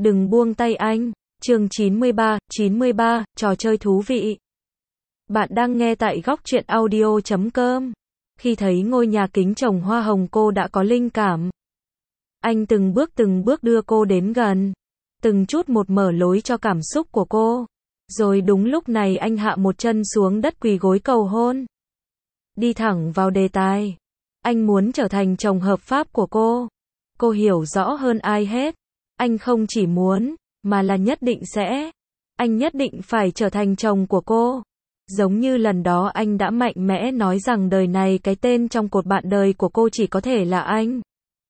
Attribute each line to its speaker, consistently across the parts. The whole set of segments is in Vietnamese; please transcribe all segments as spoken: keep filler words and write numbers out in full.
Speaker 1: đừng buông tay anh. Chương chín mươi ba, chín mươi ba, trò chơi thú vị. Bạn đang nghe tại góc truyện audio chấm com. Khi thấy ngôi nhà kính trồng hoa hồng cô đã có linh cảm. Anh từng bước từng bước đưa cô đến gần, từng chút một mở lối cho cảm xúc của cô. Rồi đúng lúc này anh hạ một chân xuống đất quỳ gối cầu hôn. Đi thẳng vào đề tài. Anh muốn trở thành chồng hợp pháp của cô. Cô hiểu rõ hơn ai hết. Anh không chỉ muốn, mà là nhất định sẽ. Anh nhất định phải trở thành chồng của cô. Giống như lần đó anh đã mạnh mẽ nói rằng đời này cái tên trong cột bạn đời của cô chỉ có thể là anh.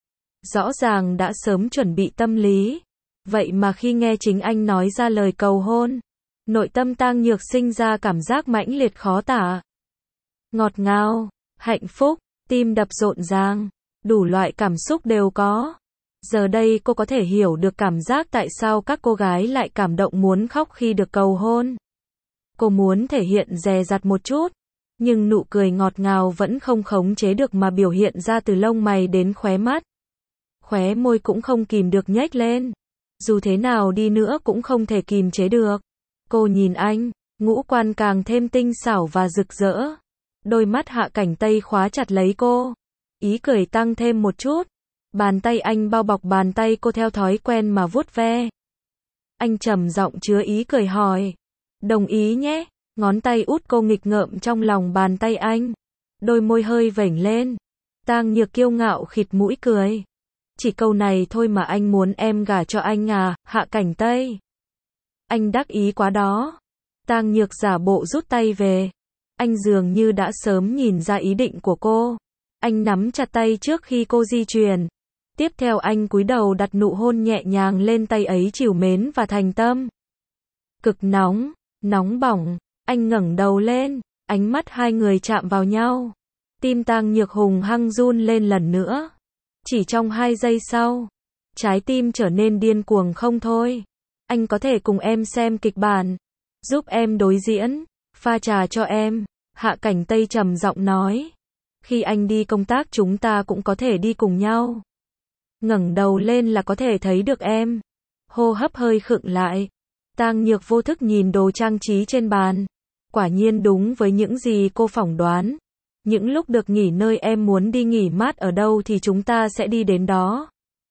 Speaker 1: Rõ ràng đã sớm chuẩn bị tâm lý. Vậy mà khi nghe chính anh nói ra lời cầu hôn, nội tâm Tang Nhược sinh ra cảm giác mãnh liệt khó tả. Ngọt ngào, hạnh phúc, tim đập rộn ràng, đủ loại cảm xúc đều có. Giờ đây cô có thể hiểu được cảm giác tại sao các cô gái lại cảm động muốn khóc khi được cầu hôn. Cô muốn thể hiện dè dặt một chút, nhưng nụ cười ngọt ngào vẫn không khống chế được mà biểu hiện ra từ lông mày đến khóe mắt. Khóe môi cũng không kìm được nhếch lên. Dù thế nào đi nữa cũng không thể kìm chế được. Cô nhìn anh, ngũ quan càng thêm tinh xảo và rực rỡ. Đôi mắt Hạ Cảnh Tây khóa chặt lấy cô. Ý cười tăng thêm một chút. Bàn tay anh bao bọc bàn tay cô theo thói quen mà vuốt ve. Anh trầm giọng chứa ý cười hỏi. Đồng ý nhé. Ngón tay út cô nghịch ngợm trong lòng bàn tay anh. Đôi môi hơi vểnh lên. Tang Nhược kiêu ngạo khịt mũi cười. Chỉ câu này thôi mà anh muốn em gả cho anh à, Hạ Cảnh Tây. Anh đắc ý quá đó. Tang Nhược giả bộ rút tay về. Anh dường như đã sớm nhìn ra ý định của cô. Anh nắm chặt tay trước khi cô di chuyển. Tiếp theo anh cúi đầu đặt nụ hôn nhẹ nhàng lên tay ấy trìu mến và thành tâm. Cực nóng, nóng bỏng, anh ngẩng đầu lên, ánh mắt hai người chạm vào nhau. Tim Tang Nhược hùng hăng run lên lần nữa. Chỉ trong hai giây sau, trái tim trở nên điên cuồng không thôi. Anh có thể cùng em xem kịch bản, giúp em đối diễn, pha trà cho em, Hạ Cảnh Tây trầm giọng nói. Khi anh đi công tác chúng ta cũng có thể đi cùng nhau. Ngẩng đầu lên là có thể thấy được em. Hô hấp hơi khựng lại. Tang Nhược vô thức nhìn đồ trang trí trên bàn. Quả nhiên đúng với những gì cô phỏng đoán. Những lúc được nghỉ nơi em muốn đi nghỉ mát ở đâu thì chúng ta sẽ đi đến đó.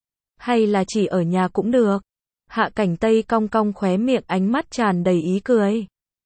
Speaker 1: Hay là chỉ ở nhà cũng được. Hạ Cảnh Tây cong cong khóe miệng, ánh mắt tràn đầy ý cười.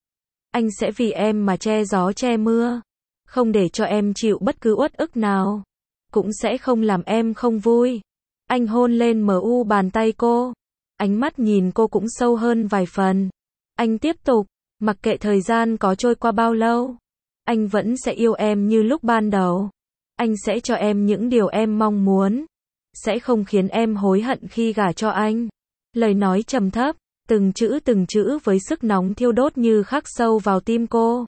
Speaker 1: Anh sẽ vì em mà che gió che mưa. Không để cho em chịu bất cứ uất ức nào. Cũng sẽ không làm em không vui. Anh hôn lên mờ u bàn tay cô. Ánh mắt nhìn cô cũng sâu hơn vài phần. Anh tiếp tục, mặc kệ thời gian có trôi qua bao lâu. Anh vẫn sẽ yêu em như lúc ban đầu. Anh sẽ cho em những điều em mong muốn. Sẽ không khiến em hối hận khi gả cho anh. Lời nói trầm thấp, từng chữ từng chữ với sức nóng thiêu đốt như khắc sâu vào tim cô.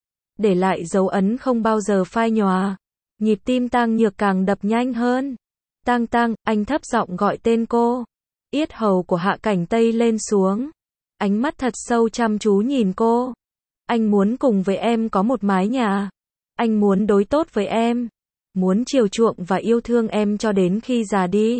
Speaker 1: Để lại dấu ấn không bao giờ phai nhòa. Nhịp tim Tang Nhược càng đập nhanh hơn. Tang Tang, anh thấp giọng gọi tên cô. Yết hầu của Hạ Cảnh Tây lên xuống. Ánh mắt thật sâu chăm chú nhìn cô. Anh muốn cùng với em có một mái nhà. Anh muốn đối tốt với em. Muốn chiều chuộng và yêu thương em cho đến khi già đi.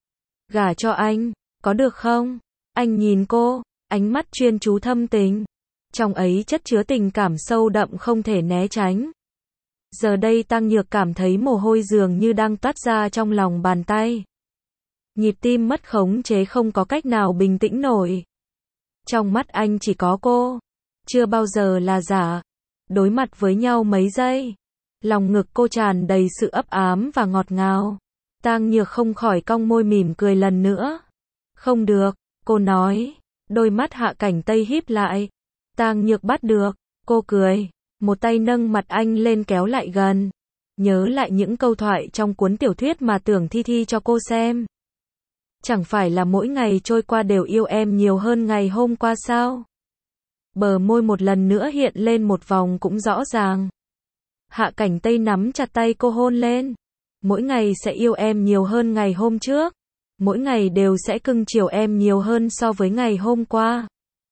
Speaker 1: Gả cho anh, có được không? Anh nhìn cô, ánh mắt chuyên chú thâm tình. Trong ấy chất chứa tình cảm sâu đậm không thể né tránh. Giờ đây Tang Nhược cảm thấy mồ hôi dường như đang toát ra trong lòng bàn tay. Nhịp tim mất khống chế không có cách nào bình tĩnh nổi. Trong mắt anh chỉ có cô. Chưa bao giờ là giả. Đối mặt với nhau mấy giây. Lòng ngực cô tràn đầy sự ấp ám và ngọt ngào. Tang Nhược không khỏi cong môi mỉm cười lần nữa. Không được, cô nói. Đôi mắt Hạ Cảnh Tây híp lại. Tang Nhược bắt được. Cô cười. Một tay nâng mặt anh lên kéo lại gần. Nhớ lại những câu thoại trong cuốn tiểu thuyết mà Tưởng Thi Thi cho cô xem. Chẳng phải là mỗi ngày trôi qua đều yêu em nhiều hơn ngày hôm qua sao? Bờ môi một lần nữa hiện lên một vòng cũng rõ ràng. Hạ Cảnh Tây nắm chặt tay cô hôn lên. Mỗi ngày sẽ yêu em nhiều hơn ngày hôm trước. Mỗi ngày đều sẽ cưng chiều em nhiều hơn so với ngày hôm qua.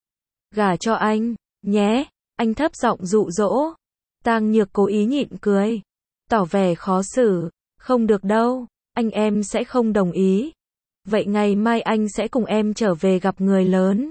Speaker 1: Gả cho anh, nhé. Anh thấp giọng dụ dỗ. Tang Nhược cố ý nhịn cười. Tỏ vẻ khó xử. Không được đâu. Anh em sẽ không đồng ý. Vậy ngày mai anh sẽ cùng em trở về gặp người lớn.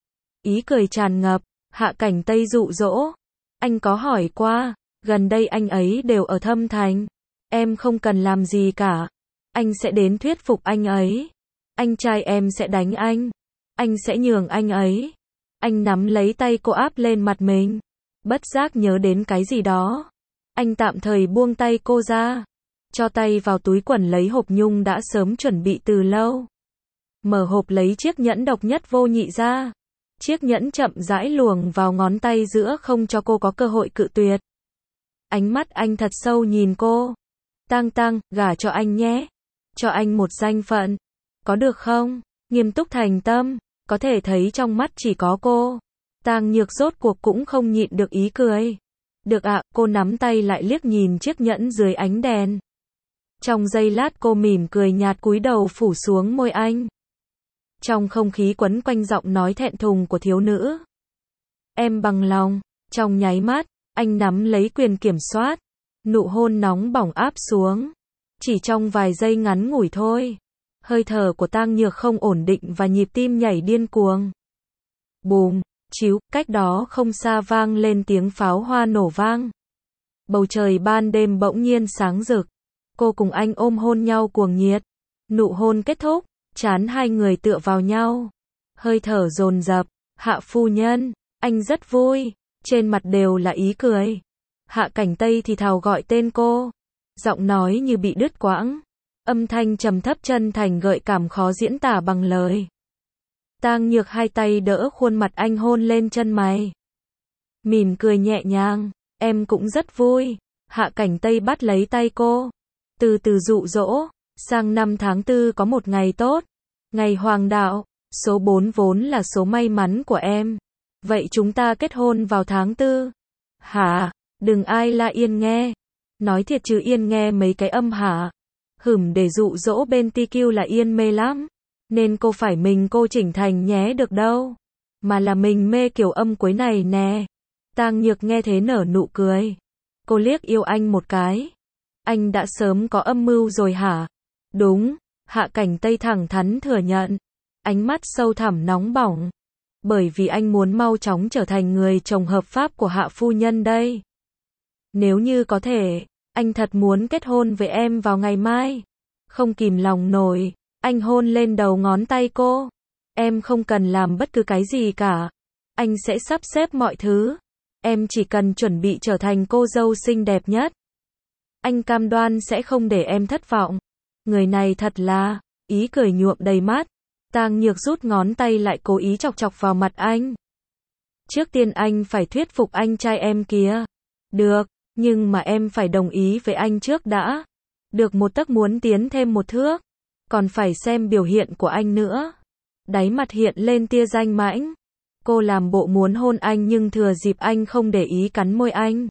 Speaker 1: Ý cười tràn ngập, Hạ Cảnh Tây dụ dỗ. Anh có hỏi qua, gần đây anh ấy đều ở Thâm Thành. Em không cần làm gì cả. Anh sẽ đến thuyết phục anh ấy. Anh trai em sẽ đánh anh. Anh sẽ nhường anh ấy. Anh nắm lấy tay cô áp lên mặt mình. Bất giác nhớ đến cái gì đó. Anh tạm thời buông tay cô ra. Cho tay vào túi quần lấy hộp nhung đã sớm chuẩn bị từ lâu. Mở hộp lấy chiếc nhẫn độc nhất vô nhị ra. Chiếc nhẫn chậm rãi luồn vào ngón tay giữa không cho cô có cơ hội cự tuyệt. Ánh mắt anh thật sâu nhìn cô. Tang Tang, gả cho anh nhé. Cho anh một danh phận. Có được không? Nghiêm túc thành tâm. Có thể thấy trong mắt chỉ có cô. Tang Nhược rốt cuộc cũng không nhịn được ý cười. Được ạ, cô nắm tay lại liếc nhìn chiếc nhẫn dưới ánh đèn. Trong giây lát cô mỉm cười nhạt cúi đầu phủ xuống môi anh. Trong không khí quấn quanh giọng nói thẹn thùng của thiếu nữ. Em bằng lòng. Trong nháy mắt, anh nắm lấy quyền kiểm soát. Nụ hôn nóng bỏng áp xuống. Chỉ trong vài giây ngắn ngủi thôi. Hơi thở của Tang Nhược không ổn định và nhịp tim nhảy điên cuồng. Bùm, chíu, cách đó không xa vang lên tiếng pháo hoa nổ vang. Bầu trời ban đêm bỗng nhiên sáng rực. Cô cùng anh ôm hôn nhau cuồng nhiệt. Nụ hôn kết thúc, trán hai người tựa vào nhau. Hơi thở dồn dập, Hạ phu nhân, anh rất vui, trên mặt đều là ý cười. Hạ Cảnh Tây thì thào gọi tên cô, giọng nói như bị đứt quãng, âm thanh trầm thấp chân thành gợi cảm khó diễn tả bằng lời. Tang Nhược hai tay đỡ khuôn mặt anh hôn lên chân mày. Mỉm cười nhẹ nhàng, em cũng rất vui. Hạ Cảnh Tây bắt lấy tay cô, từ từ dụ dỗ, sang năm tháng tư có một ngày tốt, ngày hoàng đạo, số bốn vốn là số may mắn của em. Vậy chúng ta kết hôn vào tháng tư. Hả? Đừng ai la Yên nghe. Nói thiệt chứ Yên nghe mấy cái âm hả? Hửm để dụ dỗ bên tê quy là Yên mê lắm. Nên cô phải mình cô chỉnh thành nhé được đâu. Mà là mình mê kiểu âm cuối này nè. Tang Nhược nghe thế nở nụ cười. Cô liếc yêu anh một cái. Anh đã sớm có âm mưu rồi hả? Đúng, Hạ Cảnh Tây thẳng thắn thừa nhận. Ánh mắt sâu thẳm nóng bỏng. Bởi vì anh muốn mau chóng trở thành người chồng hợp pháp của Hạ phu nhân đây. Nếu như có thể, anh thật muốn kết hôn với em vào ngày mai. Không kìm lòng nổi, anh hôn lên đầu ngón tay cô. Em không cần làm bất cứ cái gì cả. Anh sẽ sắp xếp mọi thứ. Em chỉ cần chuẩn bị trở thành cô dâu xinh đẹp nhất. Anh cam đoan sẽ không để em thất vọng. Người này thật là, ý cười nhuộm đầy mắt. Tang Nhược rút ngón tay lại cố ý chọc chọc vào mặt anh. Trước tiên anh phải thuyết phục anh trai em kia. Được, nhưng mà em phải đồng ý với anh trước đã. Được một tấc muốn tiến thêm một thước. Còn phải xem biểu hiện của anh nữa. Đáy mặt hiện lên tia danh mãnh. Cô làm bộ muốn hôn anh nhưng thừa dịp anh không để ý cắn môi anh.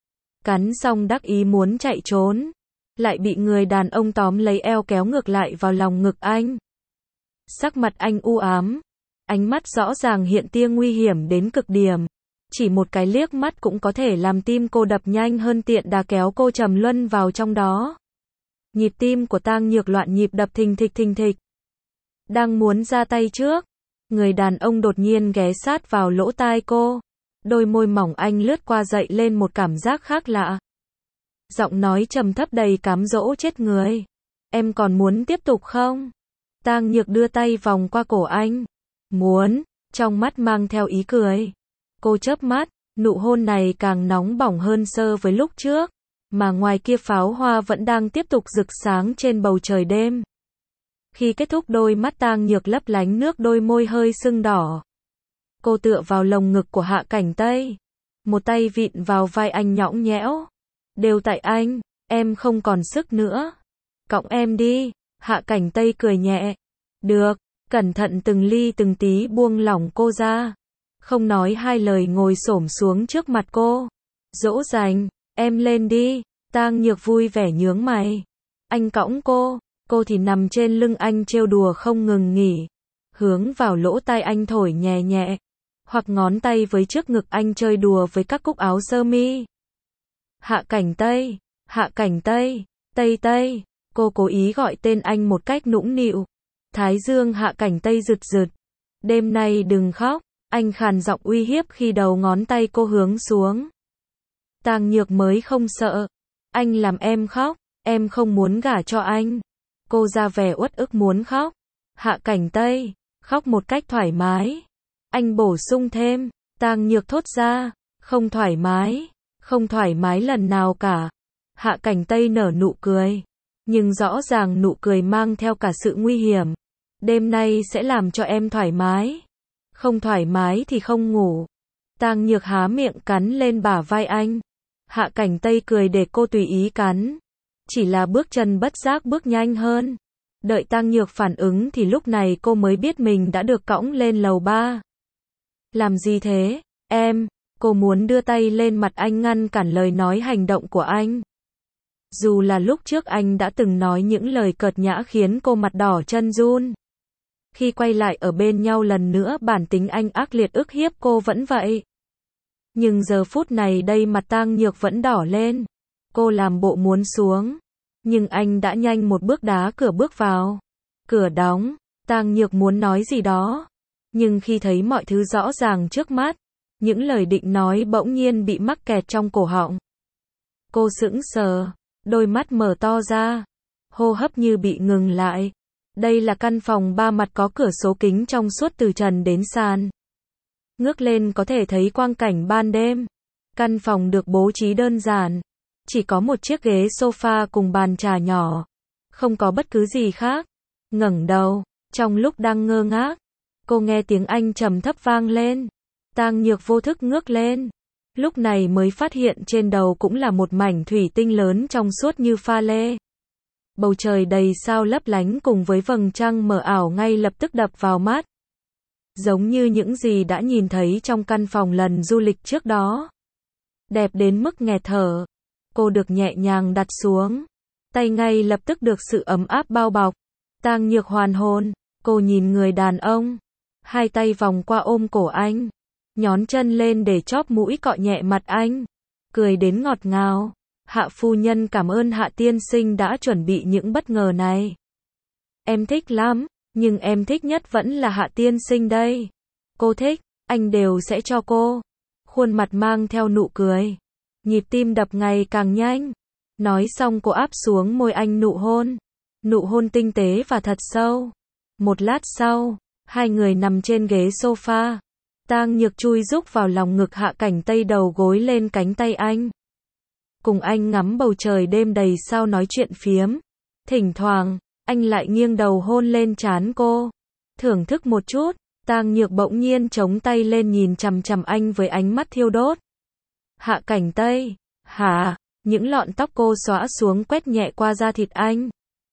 Speaker 1: Cắn xong đắc ý muốn chạy trốn. Lại bị người đàn ông tóm lấy eo kéo ngược lại vào lòng ngực anh. Sắc mặt anh u ám. Ánh mắt rõ ràng hiện tia nguy hiểm đến cực điểm. Chỉ một cái liếc mắt cũng có thể làm tim cô đập nhanh hơn tiện đà kéo cô trầm luân vào trong đó. Nhịp tim của Tang Nhược loạn nhịp đập thình thịch thình thịch. Đang muốn ra tay trước. Người đàn ông đột nhiên ghé sát vào lỗ tai cô. Đôi môi mỏng anh lướt qua dậy lên một cảm giác khác lạ. Giọng nói trầm thấp đầy cám dỗ chết người. Em còn muốn tiếp tục không? Tang Nhược đưa tay vòng qua cổ anh. Muốn, trong mắt mang theo ý cười. Cô chớp mắt, nụ hôn này càng nóng bỏng hơn so với lúc trước. Mà ngoài kia pháo hoa vẫn đang tiếp tục rực sáng trên bầu trời đêm. Khi kết thúc đôi mắt Tang Nhược lấp lánh nước, đôi môi hơi sưng đỏ. Cô tựa vào lồng ngực của Hạ Cảnh Tây. Một tay vịn vào vai anh nhõng nhẽo. Đều tại anh, em không còn sức nữa. Cõng em đi. Hạ Cảnh Tây cười nhẹ. Được, cẩn thận từng ly từng tí buông lỏng cô ra. Không nói hai lời ngồi xổm xuống trước mặt cô. Dỗ dành, em lên đi. Tang Nhược vui vẻ nhướng mày. Anh cõng cô, cô thì nằm trên lưng anh trêu đùa không ngừng nghỉ. Hướng vào lỗ tai anh thổi nhẹ nhẹ. Hoặc ngón tay với trước ngực anh chơi đùa với các cúc áo sơ mi. Hạ Cảnh Tây, Hạ Cảnh Tây, Tây Tây. Cô cố ý gọi tên anh một cách nũng nịu. Thái dương Hạ Cảnh Tây rực rực. Đêm nay đừng khóc, anh khàn giọng uy hiếp khi đầu ngón tay cô hướng xuống. Tang Nhược mới không sợ. Anh làm em khóc, em không muốn gả cho anh. Cô ra vẻ uất ức muốn khóc. Hạ Cảnh Tây, khóc một cách thoải mái. Anh bổ sung thêm, Tang Nhược thốt ra, không thoải mái, không thoải mái lần nào cả. Hạ Cảnh Tây nở nụ cười, nhưng rõ ràng nụ cười mang theo cả sự nguy hiểm. Đêm nay sẽ làm cho em thoải mái. Không thoải mái thì không ngủ. Tang Nhược há miệng cắn lên bả vai anh. Hạ Cảnh Tây cười để cô tùy ý cắn. Chỉ là bước chân bất giác bước nhanh hơn. Đợi Tang Nhược phản ứng thì lúc này cô mới biết mình đã được cõng lên lầu ba. Làm gì thế, em? Cô muốn đưa tay lên mặt anh ngăn cản lời nói hành động của anh. Dù là lúc trước anh đã từng nói những lời cợt nhã khiến cô mặt đỏ chân run. Khi quay lại ở bên nhau lần nữa bản tính anh ác liệt ức hiếp cô vẫn vậy. Nhưng giờ phút này đây mặt Tang Nhược vẫn đỏ lên. Cô làm bộ muốn xuống. Nhưng anh đã nhanh một bước đá cửa bước vào. Cửa đóng, Tang Nhược muốn nói gì đó. Nhưng khi thấy mọi thứ rõ ràng trước mắt, những lời định nói bỗng nhiên bị mắc kẹt trong cổ họng. Cô sững sờ, đôi mắt mở to ra, hô hấp như bị ngừng lại. Đây là căn phòng ba mặt có cửa sổ kính trong suốt từ trần đến sàn. Ngước lên có thể thấy quang cảnh ban đêm. Căn phòng được bố trí đơn giản. Chỉ có một chiếc ghế sofa cùng bàn trà nhỏ. Không có bất cứ gì khác. Ngẩng đầu, trong lúc đang ngơ ngác, cô nghe tiếng anh trầm thấp vang lên. Tang Nhược vô thức ngước lên. Lúc này mới phát hiện trên đầu cũng là một mảnh thủy tinh lớn trong suốt như pha lê. Bầu trời đầy sao lấp lánh cùng với vầng trăng mờ ảo ngay lập tức đập vào mắt. Giống như những gì đã nhìn thấy trong căn phòng lần du lịch trước đó. Đẹp đến mức nghẹt thở. Cô được nhẹ nhàng đặt xuống. Tay ngay lập tức được sự ấm áp bao bọc. Tang Nhược hoàn hồn. Cô nhìn người đàn ông. Hai tay vòng qua ôm cổ anh. Nhón chân lên để chóp mũi cọ nhẹ mặt anh. Cười đến ngọt ngào. Hạ phu nhân cảm ơn Hạ tiên sinh đã chuẩn bị những bất ngờ này. Em thích lắm, nhưng em thích nhất vẫn là Hạ tiên sinh đây. Cô thích, anh đều sẽ cho cô. Khuôn mặt mang theo nụ cười. Nhịp tim đập ngày càng nhanh. Nói xong cô áp xuống môi anh nụ hôn. Nụ hôn tinh tế và thật sâu. Một lát sau, hai người nằm trên ghế sofa. Tang Nhược chui rúc vào lòng ngực Hạ Cảnh Tây đầu gối lên cánh tay anh. Cùng anh ngắm bầu trời đêm đầy sao nói chuyện phiếm. Thỉnh thoảng, anh lại nghiêng đầu hôn lên trán cô. Thưởng thức một chút, Tang Nhược bỗng nhiên chống tay lên nhìn chằm chằm anh với ánh mắt thiêu đốt. Hạ Cảnh Tây, hả? Những lọn tóc cô xõa xuống quét nhẹ qua da thịt anh.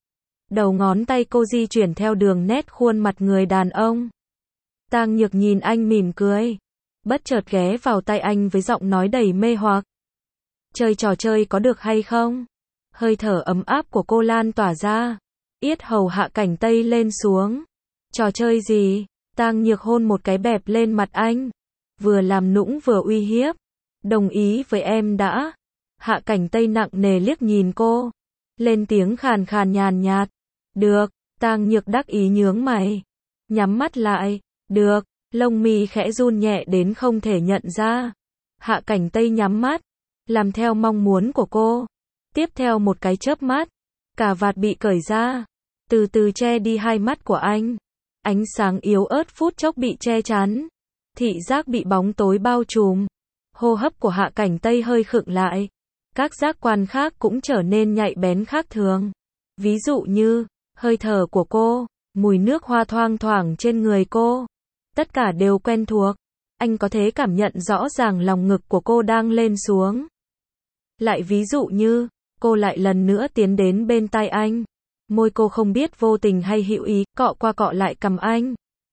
Speaker 1: Đầu ngón tay cô di chuyển theo đường nét khuôn mặt người đàn ông. Tang Nhược nhìn anh mỉm cười. Bất chợt ghé vào tai anh với giọng nói đầy mê hoặc. Chơi trò chơi có được hay không? Hơi thở ấm áp của cô lan tỏa ra. Yết hầu Hạ Cảnh Tây lên xuống. Trò chơi gì? Tang Nhược hôn một cái bẹp lên mặt anh. Vừa làm nũng vừa uy hiếp. Đồng ý với em đã. Hạ Cảnh Tây nặng nề liếc nhìn cô. Lên tiếng khàn khàn nhàn nhạt. Được. Tang Nhược đắc ý nhướng mày. Nhắm mắt lại. Được. Lông mi khẽ run nhẹ đến không thể nhận ra. Hạ Cảnh Tây nhắm mắt. Làm theo mong muốn của cô. Tiếp theo một cái chớp mắt. Cà vạt bị cởi ra. Từ từ che đi hai mắt của anh. Ánh sáng yếu ớt phút chốc bị che chắn. Thị giác bị bóng tối bao trùm. Hô hấp của Hạ Cảnh Tây hơi khựng lại. Các giác quan khác cũng trở nên nhạy bén khác thường. Ví dụ như, hơi thở của cô, mùi nước hoa thoang thoảng trên người cô. Tất cả đều quen thuộc. Anh có thể cảm nhận rõ ràng lòng ngực của cô đang lên xuống. Lại ví dụ như, cô lại lần nữa tiến đến bên tai anh. Môi cô không biết vô tình hay hữu ý, cọ qua cọ lại cằm anh.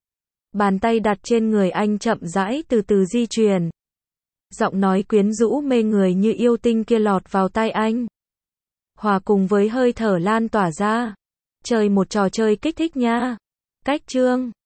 Speaker 1: Bàn tay đặt trên người anh chậm rãi từ từ di chuyển. Giọng nói quyến rũ mê người như yêu tinh kia lọt vào tai anh. Hòa cùng với hơi thở lan tỏa ra. Chơi một trò chơi kích thích nha. Cách chương